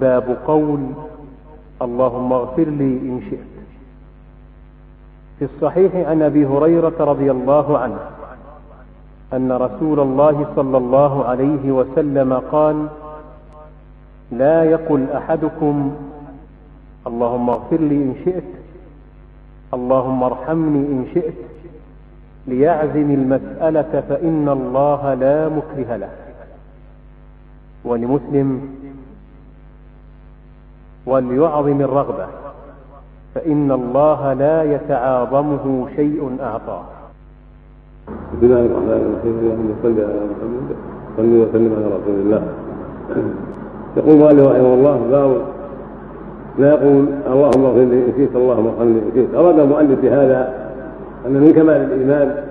باب قول اللهم اغفر لي إن شئت. في الصحيح عن أبي هريرة رضي الله عنه أن رسول الله صلى الله عليه وسلم قال: لا يقل أحدكم اللهم اغفر لي إن شئت، اللهم ارحمني إن شئت، ليعزم المسألة فإن الله لا مكره له. ولمسلم: وليعظم الرغبة فإن الله لا يتعاظمه شيء أعطاه. بسم الله الرحمن الرحيم. اللهم صل على محمد صل وسلم على رسول الله. يقول مؤلف رحمه الله: باب لا يقول اللهم اغفر لي إن شئت، اللهم ارحمني إن شئت. أراد المؤلف بهذا أن من كمال الإيمان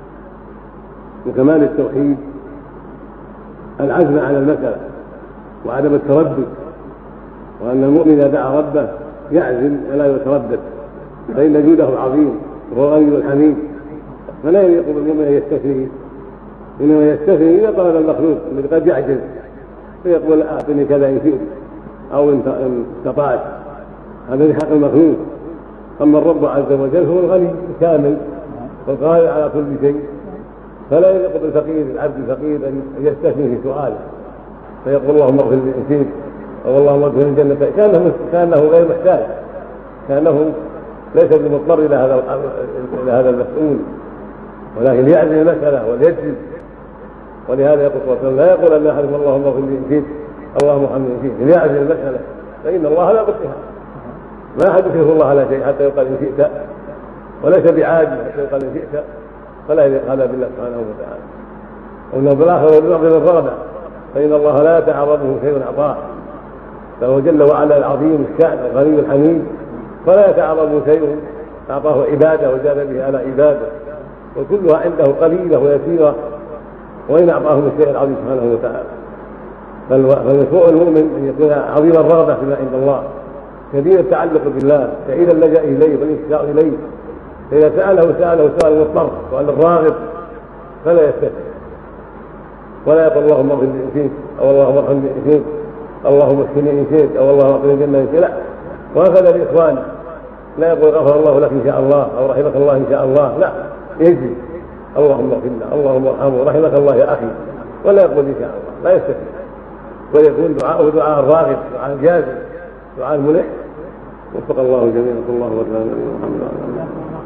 وكمال التوحيد العزم على المسألة وعدم التردد، وأن المؤمن إذا دعا ربه يعزم ولا يتردد، فإن جوده عظيم وهو غني الحميد، فلا يليق بالمؤمن أن يستثني، إنما يستثني إذا طلب المخلوق الذي قد يعجز فيقول أعطني كذا إن شئت أو إن استطعت، هذا في حق المخلوق. أما الرب عز وجل هو الغني الكامل والقادر على كل شيء، فلا يليق بالفقير العبد الفقير أن يستثني في سؤاله فيقول اللهم اغفر لي إن شئت أو اللهم ادخل الجنة، كأنه غير محتاج، كأنه ليس بمضطر إلى هذا المسؤول، ولكن يعزم المسألة وليجزم. ولهذا يقول صلى الله عليه وسلم: لا يقول أن أحدكم اللهم اغفر لي إن شئت اللهم ارحمني إن شئت، ليعزم المسألة فإن الله لا يكرهها. ما أحد يكره الله على شيء حتى يقال إن شئت، وليس بعاجز حتى يقال إن شئت، فلا يليق هذا بالله سبحانه وتعالى. وإنه بالآخر يعظم الرغبة فإن الله لا يتعرضه شيء أعطاه، فهو جل وعلا العظيم الشأن الغني الحميد، فلا يتعرضه شيء أعطاه عبادة وزاد به على عباده، وكلها عنده قليلة ويسيرة، وإن أعطاه من الشيء العظيم سبحانه وتعالى. فالمشروع المؤمن أن يكون عظيم الرغبة فيما عند الله، كثير التعلق بالله، بعيد اللجأ إليه والانتشار إليه. فإذا سأله سؤال المضطر، سؤال الراغب، فلا يستثني، ولا يقول اللهم اغفر لي إن شئت أو اللهم ارحمني إن شئت، اللهم اسقني إن شئت أو اللهم اعطني الجنة إن شئت. لا، وهكذا الإخوان لا يقول غفر الله لك إن شاء الله أو رحمك الله إن شاء الله، لا، يجزي اللهم اغفر له اللهم ارحمه رحمك الله يا أخي، ولا يقول إن شاء الله، لا يستثني، ويكون دعاءه دعاء الراغب، دعاء الجازم، دعاء الملح. وفق الله جميعا. صلى الله وسلم على محمد وعلى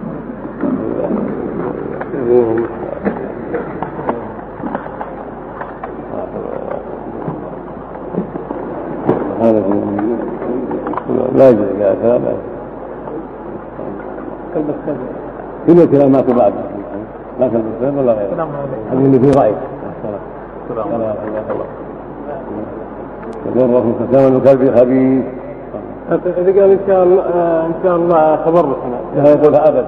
آله. هذا لا يجوز إلى كلام كل الكلامات بعد لا كلام ولا غيره، هذا اللي فيه رأي. يضره كلام الكلب خبيث. إذا قال إن شاء الله خبرك لا يقولها أبدا.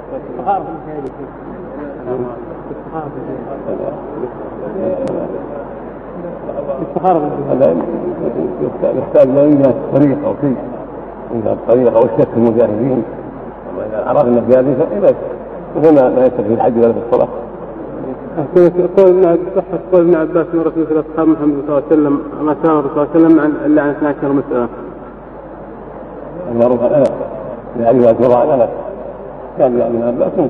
يحتاج لا يوجد طريقة أو شيء، يوجد طريقة أو الشك في المجاهدين، وإذا عرفنا بهذه فإذا هنا لا يستفيد الحج ولا في الصلاة. قول ابن عباس من رسول الله أصحاب محمد صلى الله عليه وسلم ما سأل الرسول صلى الله عليه وسلم عن إلا عن 12 مسألة. المعروف الأنس لأيها الكراء الأنس كان ابن عباس ممكن،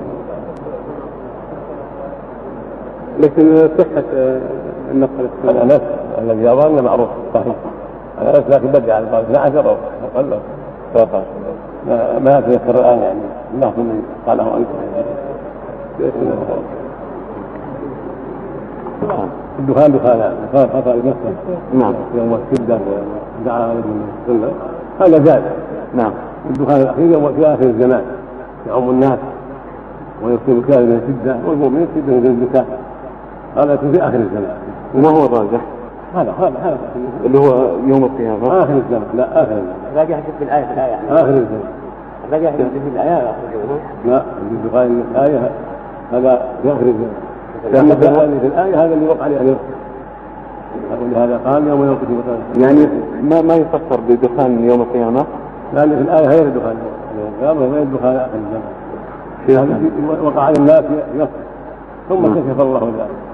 لكن صحة النقل الأنس الذي يرى معروف صحيح الأنس، لكن بدأ على القول 12 أو أقل 13 ما يتذكر الآن، يعني الله من قاله أنت. الدخان دخان خطأ المسلم، نعم، يوم الشدة ودعا عليه السنة هذا جائز. نعم. الدخان الأخير يوم في آخر الزمان يعم الناس ويكتب الكافر من الشدة والمؤمن الشدة من الزكاة، هذا يكون في آخر الزمان. وما هو الراجح؟ هذا اللي هو يوم القيامة آخر الزمان. لا، آخر الزمان. باقي يحدث بالآية يعني. آخر الزمان. باقي يحدث بالآية. لا، الدخان الآية هذا في آخر الزمان. في الآية هذا اللي وقع عليه الرسل، ولهذا قال يوم ينقذ يعني ما يفسر بدخان يوم القيامة، لأن في الآية غير الدخان يوم القيامة غير الدخان آخر الزمان. وقع على الناس ثم كشف الله ذلك.